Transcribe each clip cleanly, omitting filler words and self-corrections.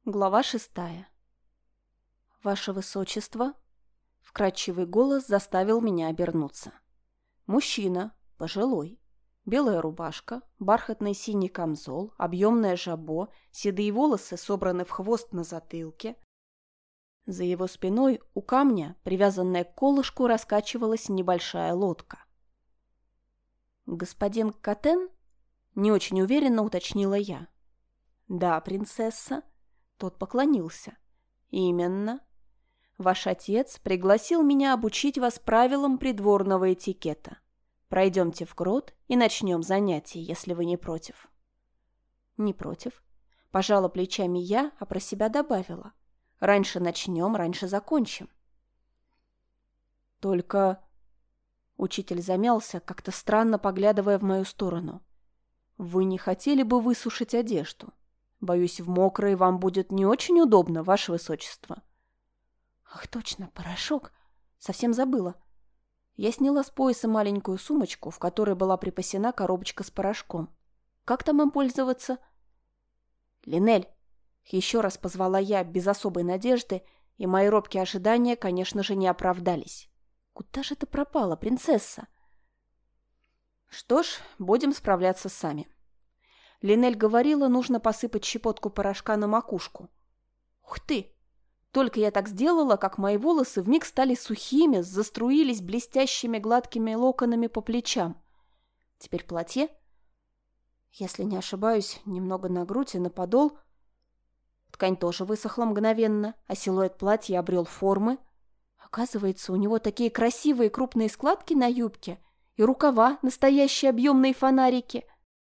Глава 6. «Ваше Высочество!» Вкрадчивый голос заставил меня обернуться. Мужчина, пожилой. Белая рубашка, бархатный синий камзол, объемное жабо, седые волосы собраны в хвост на затылке. За его спиной у камня, привязанная к колышку, раскачивалась небольшая лодка. «Господин Катен?» — не очень уверенно уточнила я. «Да, принцесса». Тот поклонился. «Именно. Ваш отец пригласил меня обучить вас правилам придворного этикета. Пройдемте в грот и начнем занятие, если вы не против». «Не против». Пожала плечами я, а про себя добавила. «Раньше начнем, раньше закончим». «Только...» Учитель замялся, как-то странно поглядывая в мою сторону. «Вы не хотели бы высушить одежду? Боюсь, в мокрой вам будет не очень удобно, ваше высочество». «Ах, точно, порошок. Совсем забыла». Я сняла с пояса маленькую сумочку, в которой была припасена коробочка с порошком. «Как там им пользоваться?» «Линель!» — еще раз позвала я без особой надежды, и мои робкие ожидания, конечно же, не оправдались. «Куда же ты пропала, принцесса?» «Что ж, будем справляться сами». Линель говорила, нужно посыпать щепотку порошка на макушку. Ух ты! Только я так сделала, как мои волосы вмиг стали сухими, заструились блестящими гладкими локонами по плечам. Теперь платье. Если не ошибаюсь, немного на грудь и на подол. Ткань тоже высохла мгновенно, а силуэт платья обрел формы. Оказывается, у него такие красивые крупные складки на юбке и рукава, настоящие объемные фонарики.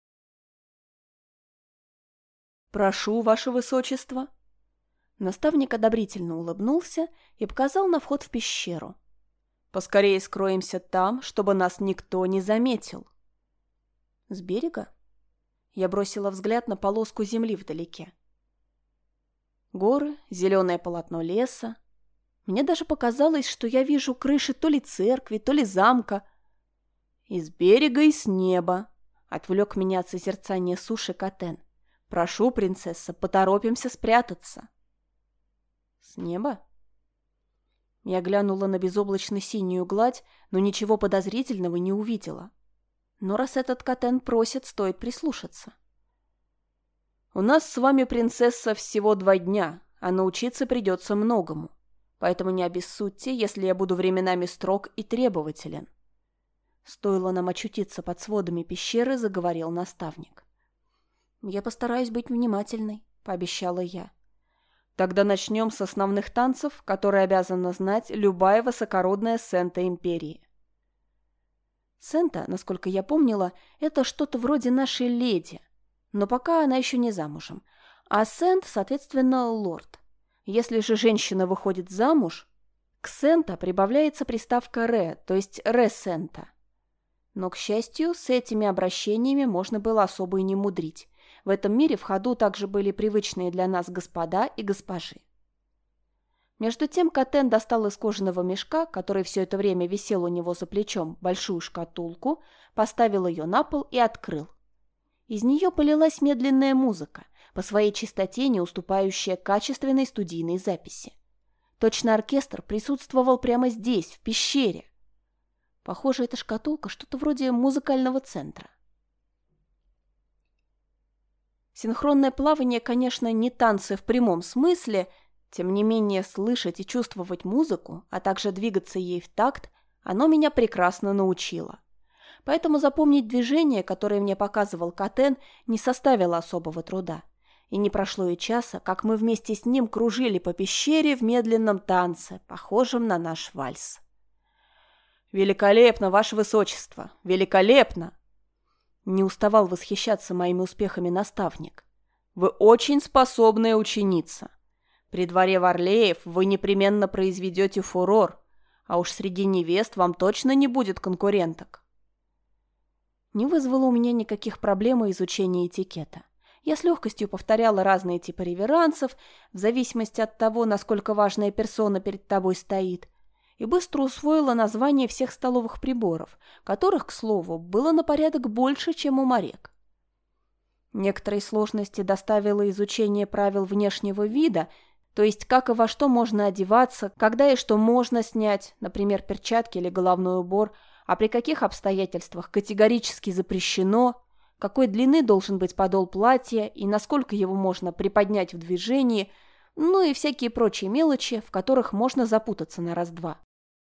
«Прошу, ваше высочество». Наставник одобрительно улыбнулся и показал на вход в пещеру. «Поскорее скроемся там, чтобы нас никто не заметил». «С берега?» Я бросила взгляд на полоску земли вдалеке. Горы, зеленое полотно леса. Мне даже показалось, что я вижу крыши то ли церкви, то ли замка. «И с берега, и с неба», — отвлек меня от созерцания суши Катен. «Прошу, принцесса, поторопимся спрятаться». «С неба?» Я глянула на безоблачно-синюю гладь, но ничего подозрительного не увидела. Но раз этот Катен просит, стоит прислушаться. «У нас с вами, принцесса, всего 2 дня, а научиться придется многому. Поэтому не обессудьте, если я буду временами строг и требователен». Стоило нам очутиться под сводами пещеры, заговорил наставник. «Я постараюсь быть внимательной», — пообещала я. «Тогда начнем с основных танцев, которые обязана знать любая высокородная сента империи». Сента, насколько я помнила, это что-то вроде нашей леди, но пока она еще не замужем, а сент, соответственно, лорд. Если же женщина выходит замуж, к сента прибавляется приставка «ре», то есть «ре-сента». Но, к счастью, с этими обращениями можно было особо и не мудрить. В этом мире в ходу также были привычные для нас господа и госпожи. Между тем Катен достал из кожаного мешка, который все это время висел у него за плечом, большую шкатулку, поставил ее на пол и открыл. Из нее полилась медленная музыка, по своей чистоте не уступающая качественной студийной записи. Точно оркестр присутствовал прямо здесь, в пещере. Похоже, эта шкатулка что-то вроде музыкального центра. Синхронное плавание, конечно, не танцы в прямом смысле, тем не менее слышать и чувствовать музыку, а также двигаться ей в такт, оно меня прекрасно научило. Поэтому запомнить движение, которое мне показывал Катен, не составило особого труда. И не прошло и часа, как мы вместе с ним кружили по пещере в медленном танце, похожем на наш вальс. «Великолепно, ваше высочество! Великолепно!» Не уставал восхищаться моими успехами наставник. «Вы очень способная ученица. При дворе Варлеев вы непременно произведете фурор, а уж среди невест вам точно не будет конкуренток». Не вызвало у меня никаких проблем изучения этикета. Я с легкостью повторяла разные типы реверансов, в зависимости от того, насколько важная персона перед тобой стоит, и быстро усвоила название всех столовых приборов, которых, к слову, было на порядок больше, чем у морек. Некоторые сложности доставило изучение правил внешнего вида, то есть как и во что можно одеваться, когда и что можно снять, например, перчатки или головной убор, а при каких обстоятельствах категорически запрещено, какой длины должен быть подол платья и насколько его можно приподнять в движении, ну и всякие прочие мелочи, в которых можно запутаться на раз-два.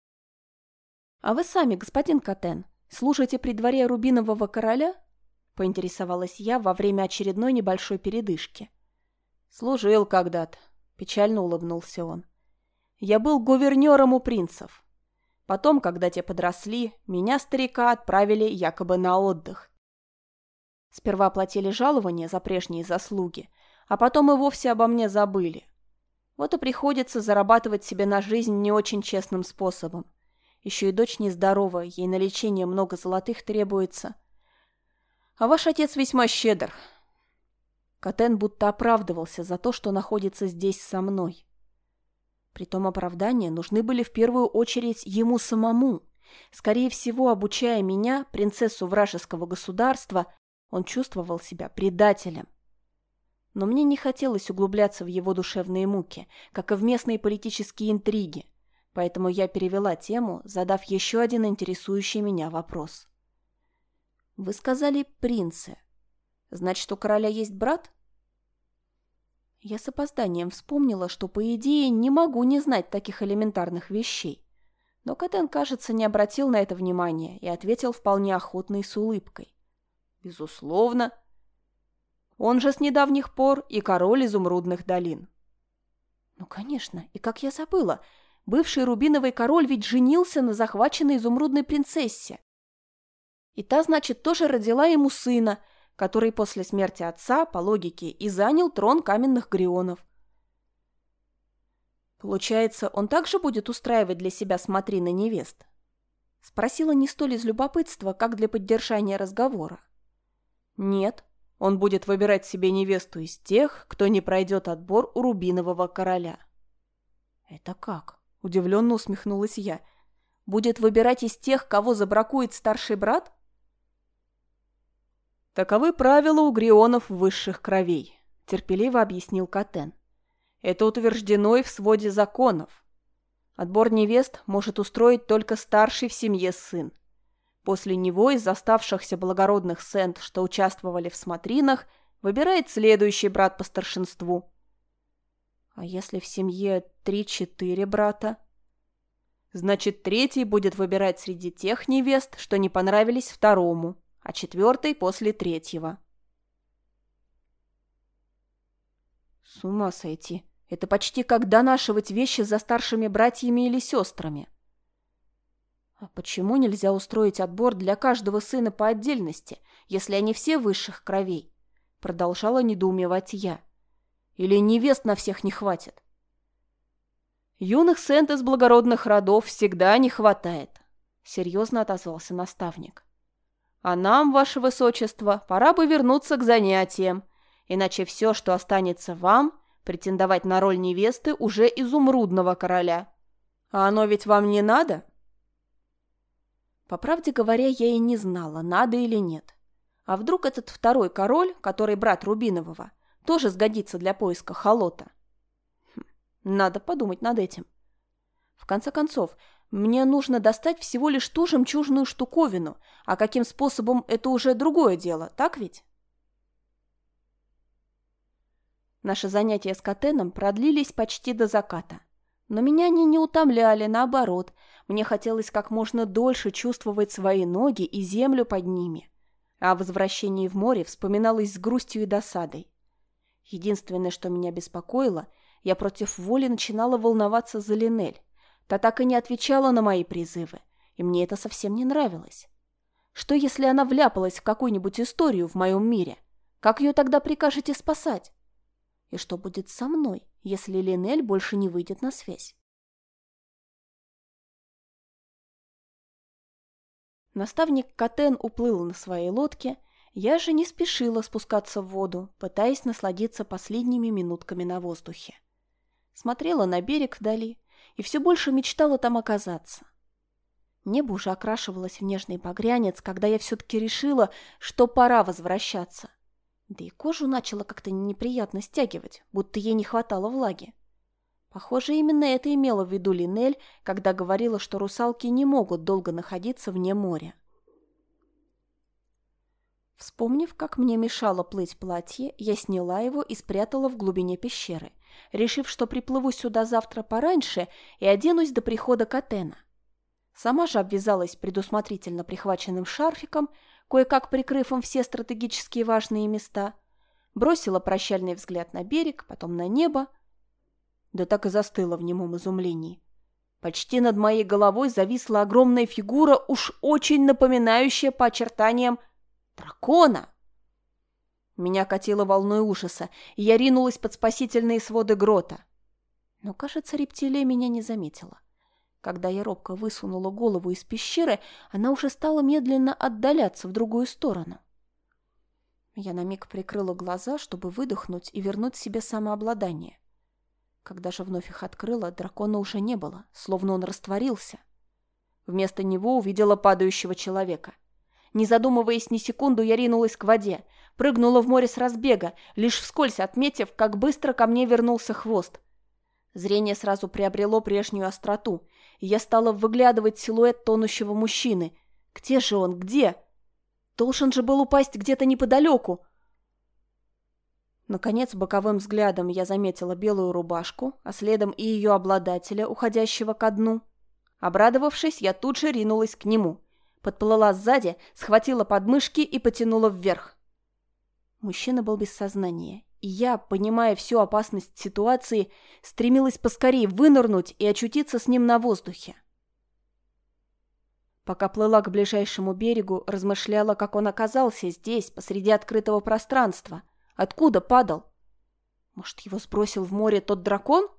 «А вы сами, господин Катен, служите при дворе Рубинового короля?» — поинтересовалась я во время очередной небольшой передышки. «Служил когда-то», — печально улыбнулся он. «Я был гувернером у принцев. Потом, когда те подросли, меня, старика, отправили якобы на отдых. Сперва платили жалование за прежние заслуги, а потом и вовсе обо мне забыли. Вот и приходится зарабатывать себе на жизнь не очень честным способом. Еще и дочь нездорова, ей на лечение много золотых требуется. А ваш отец весьма щедр». Катен будто оправдывался за то, что находится здесь со мной. Притом оправдания нужны были в первую очередь ему самому. Скорее всего, обучая меня, принцессу вражеского государства, он чувствовал себя предателем. Но мне не хотелось углубляться в его душевные муки, как и в местные политические интриги, поэтому я перевела тему, задав еще один интересующий меня вопрос. «Вы сказали принцы. Значит, у короля есть брат?» Я с опозданием вспомнила, что, по идее, не могу не знать таких элементарных вещей. Но Катен, кажется, не обратил на это внимания и ответил вполне охотно и с улыбкой. «Безусловно. Он же с недавних пор и король изумрудных долин». «Ну, конечно, и как я забыла, бывший рубиновый король ведь женился на захваченной изумрудной принцессе. И та, значит, тоже родила ему сына, который после смерти отца, по логике, и занял трон каменных грионов. Получается, он также будет устраивать для себя смотрины невест?» Спросила не столь из любопытства, как для поддержания разговора. «Нет, он будет выбирать себе невесту из тех, кто не пройдет отбор у Рубинового короля». «Это как?» – удивленно усмехнулась я. «Будет выбирать из тех, кого забракует старший брат?» «Таковы правила у грионов высших кровей», — терпеливо объяснил Катен. «Это утверждено и в своде законов. Отбор невест может устроить только старший в семье сын. После него из оставшихся благородных сент, что участвовали в смотринах, выбирает следующий брат по старшинству». «А если в семье 3-4 брата?» «Значит, третий будет выбирать среди тех невест, что не понравились второму, а четвертый после третьего». С ума сойти. Это почти как донашивать вещи за старшими братьями или сестрами. А почему нельзя устроить отбор для каждого сына по отдельности, если они все высших кровей? Продолжала недоумевать я. Или невест на всех не хватит? Юных сент из благородных родов всегда не хватает, серьезно отозвался наставник. А нам, ваше высочество, пора бы вернуться к занятиям, иначе все, что останется вам, претендовать на роль невесты уже изумрудного короля. А оно ведь вам не надо? По правде говоря, я и не знала, надо или нет. А вдруг этот второй король, который брат Рубинового, тоже сгодится для поиска холота? Надо подумать над этим. В конце концов, мне нужно достать всего лишь ту жемчужную штуковину, а каким способом – это уже другое дело, так ведь? Наши занятия с Катеном продлились почти до заката. Но меня они не утомляли, наоборот. Мне хотелось как можно дольше чувствовать свои ноги и землю под ними. А о возвращении в море вспоминалось с грустью и досадой. Единственное, что меня беспокоило, я против воли начинала волноваться за Линель. Та так и не отвечала на мои призывы, и мне это совсем не нравилось. Что, если она вляпалась в какую-нибудь историю в моем мире? Как ее тогда прикажете спасать? И что будет со мной, если Линель больше не выйдет на связь? Наставник Катен уплыл на своей лодке, я же не спешила спускаться в воду, пытаясь насладиться последними минутками на воздухе. Смотрела на берег вдали и все больше мечтала там оказаться. Небо уже окрашивалось в нежный багрянец, когда я все-таки решила, что пора возвращаться. Да и кожу начала как-то неприятно стягивать, будто ей не хватало влаги. Похоже, именно это имела в виду Линель, когда говорила, что русалки не могут долго находиться вне моря. Вспомнив, как мне мешало плыть платье, я сняла его и спрятала в глубине пещеры, решив, что приплыву сюда завтра пораньше и оденусь до прихода Катена. Сама же обвязалась предусмотрительно прихваченным шарфиком, кое-как прикрыв им все стратегически важные места, бросила прощальный взгляд на берег, потом на небо, да так и застыла в немом изумлении. Почти над моей головой зависла огромная фигура, уж очень напоминающая по очертаниям дракона. Меня катило волной ужаса, и я ринулась под спасительные своды грота. Но, кажется, рептилия меня не заметила. Когда я робко высунула голову из пещеры, она уже стала медленно отдаляться в другую сторону. Я на миг прикрыла глаза, чтобы выдохнуть и вернуть себе самообладание. Когда же вновь их открыла, дракона уже не было, словно он растворился. Вместо него увидела падающего человека. Не задумываясь ни секунду, я ринулась к воде, прыгнула в море с разбега, лишь вскользь отметив, как быстро ко мне вернулся хвост. Зрение сразу приобрело прежнюю остроту, и я стала выглядывать силуэт тонущего мужчины. Где же он? Где? Должен же был упасть где-то неподалеку. Наконец, боковым взглядом я заметила белую рубашку, а следом и ее обладателя, уходящего ко дну. Обрадовавшись, я тут же ринулась к нему. Подплыла сзади, схватила подмышки и потянула вверх. Мужчина был без сознания, и я, понимая всю опасность ситуации, стремилась поскорее вынырнуть и очутиться с ним на воздухе. Пока плыла к ближайшему берегу, размышляла, как он оказался здесь, посреди открытого пространства. Откуда падал? Может, его сбросил в море тот дракон?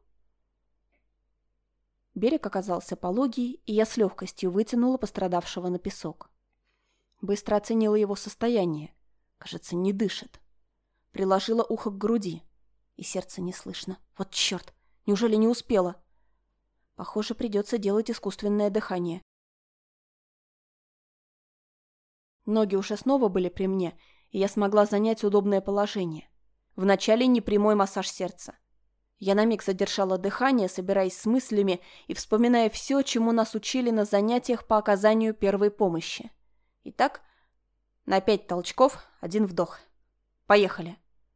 Берег оказался пологий, и я с легкостью вытянула пострадавшего на песок. Быстро оценила его состояние. Кажется, не дышит. Приложила ухо к груди. И сердце не слышно. Вот черт! Неужели не успела? Похоже, придется делать искусственное дыхание. Ноги уже снова были при мне, и я смогла занять удобное положение. Вначале непрямой массаж сердца. Я на миг задержала дыхание, собираясь с мыслями и вспоминая все, чему нас учили на занятиях по оказанию первой помощи. Итак, на 5 толчков, 1 вдох. Поехали.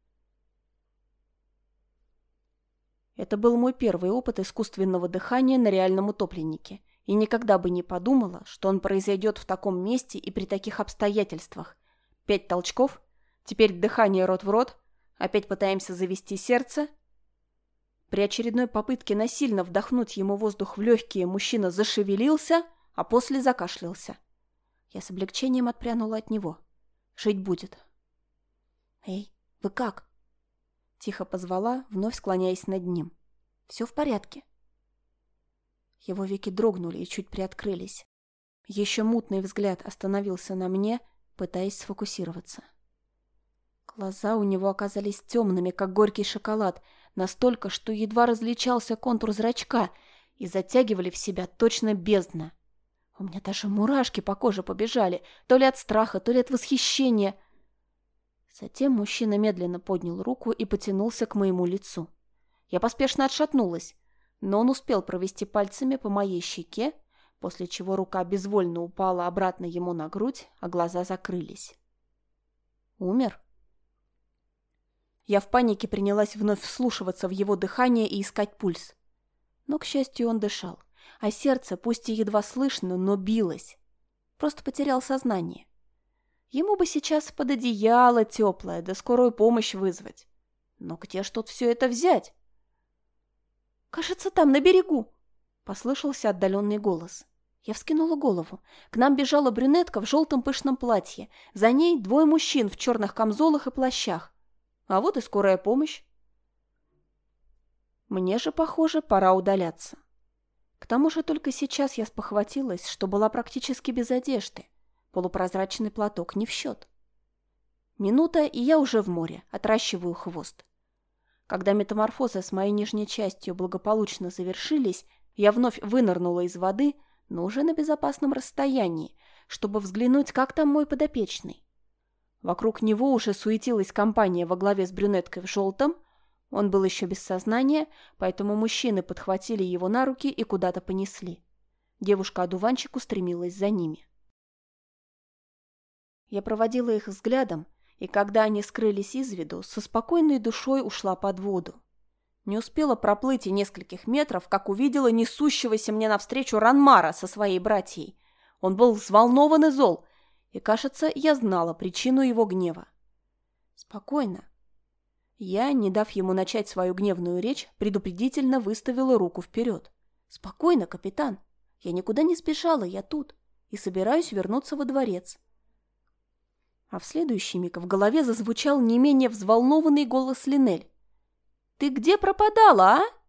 Это был мой первый опыт искусственного дыхания на реальном утопленнике, и никогда бы не подумала, что он произойдет в таком месте и при таких обстоятельствах. 5 толчков, теперь дыхание рот в рот, опять пытаемся завести сердце. При очередной попытке насильно вдохнуть ему воздух в легкие мужчина зашевелился, а после закашлялся. Я с облегчением отпрянула от него. Жить будет. «Эй, вы как?» Тихо позвала, вновь склоняясь над ним. «Все в порядке?» Его веки дрогнули и чуть приоткрылись. Еще мутный взгляд остановился на мне, пытаясь сфокусироваться. Глаза у него оказались темными, как горький шоколад, настолько, что едва различался контур зрачка, и затягивали в себя точно бездна. У меня даже мурашки по коже побежали, то ли от страха, то ли от восхищения. Затем мужчина медленно поднял руку и потянулся к моему лицу. Я поспешно отшатнулась, но он успел провести пальцами по моей щеке, после чего рука безвольно упала обратно ему на грудь, а глаза закрылись. Умер? Я в панике принялась вновь вслушиваться в его дыхание и искать пульс. Но, к счастью, он дышал, а сердце, пусть и едва слышно, но билось. Просто потерял сознание. Ему бы сейчас под одеяло теплое, да скорую помощь вызвать. Но где ж тут все это взять? «Кажется, там, на берегу!» — послышался отдаленный голос. Я вскинула голову. К нам бежала брюнетка в желтом пышном платье. За ней 2 мужчин в черных камзолах и плащах. А вот и скорая помощь. Мне же, похоже, пора удаляться. К тому же только сейчас я спохватилась, что была практически без одежды. Полупрозрачный платок не в счет. Минута, и я уже в море, отращиваю хвост. Когда метаморфозы с моей нижней частью благополучно завершились, я вновь вынырнула из воды, но уже на безопасном расстоянии, чтобы взглянуть, как там мой подопечный. Вокруг него уже суетилась компания во главе с брюнеткой в желтом. Он был еще без сознания, поэтому мужчины подхватили его на руки и куда-то понесли. Девушка-одуванчик устремилась за ними. Я проводила их взглядом, и когда они скрылись из виду, со спокойной душой ушла под воду. Не успела проплыть и нескольких метров, как увидела несущегося мне навстречу Ранмара со своей братьей. Он был взволнован и зол, и, кажется, я знала причину его гнева. Спокойно. Я, не дав ему начать свою гневную речь, предупредительно выставила руку вперед. «Спокойно, капитан. Я никуда не сбежала, я тут. И собираюсь вернуться во дворец». А в следующий миг в голове зазвучал не менее взволнованный голос Линель. «Ты где пропадала, а?